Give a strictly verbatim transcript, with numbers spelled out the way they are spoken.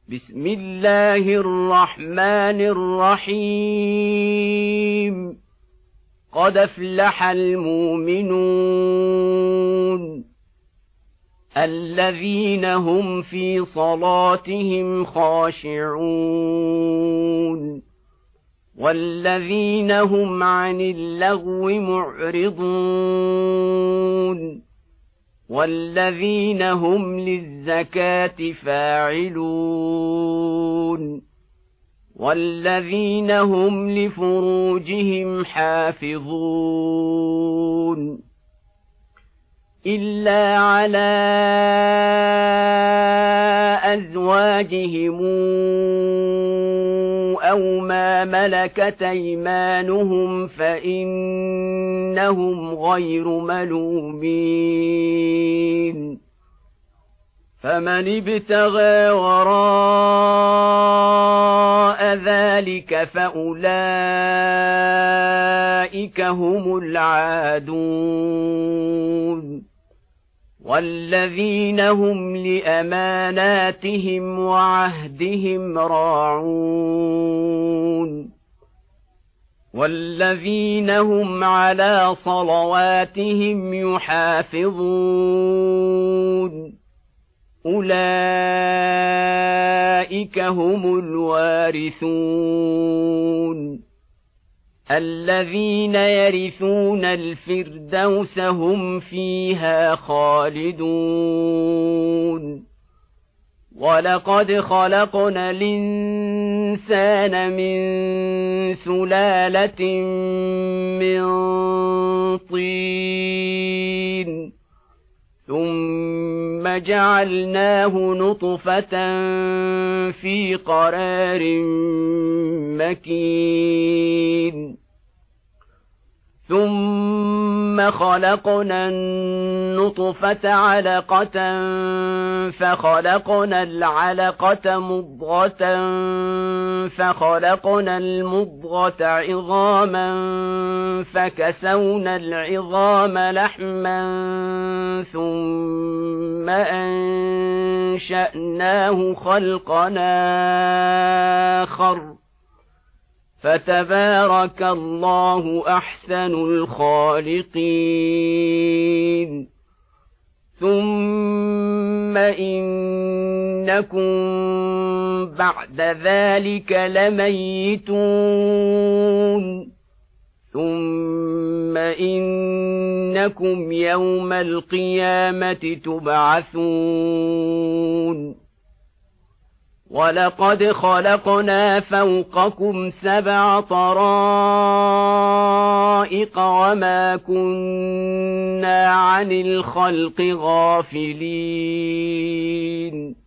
بسم الله الرحمن الرحيم قد أفلح المؤمنون الذين هم في صلاتهم خاشعون والذين هم عن اللغو معرضون والذين هم للزكاة فاعلون والذين هم لفروجهم حافظون إلا على أزواجهم أو ما ملكت أيمانهم فإنهم غير ملومين فمن ابتغى وراء ذلك فأولئك هم العادون والذين هم لأماناتهم وعهدهم راعون والذين هم على صلواتهم يحافظون أولئك هم الوارثون الذين يرثون الفردوس هم فيها خالدون ولقد خلقنا الإنسان من سلالة من طين ثم جعلناه نطفة في قرار مكين ثم خلقنا النطفة علقة فخلقنا العلقة مضغة فخلقنا المضغة عظاما فكسونا العظام لحما ثم أنشأناه خلقا آخر فتبارك الله أحسن الخالقين ثم إنكم بعد ذلك لميتون ثم إنكم يوم القيامة تبعثون ولقد خلقنا فوقكم سبع طرائق وما كنا عن الخلق غافلين